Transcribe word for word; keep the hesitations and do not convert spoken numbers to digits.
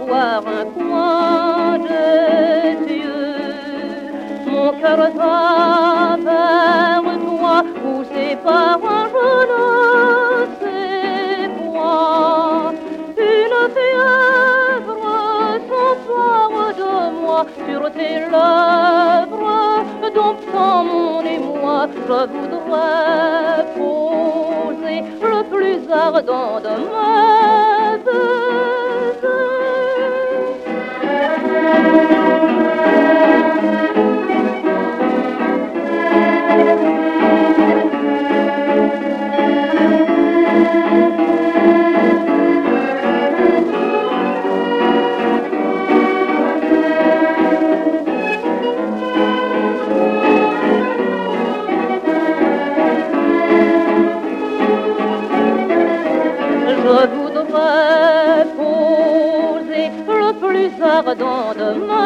voir un coin de Dieu. Mon cœur va vers toi, poussé par un je ne sais quoi. Une fièvre s'empare de moi sur tes lèvres, domptant mon émoi. Je voudrais poser le plus ardent de mes baisers. Je voudrais poser le plus ardent de ma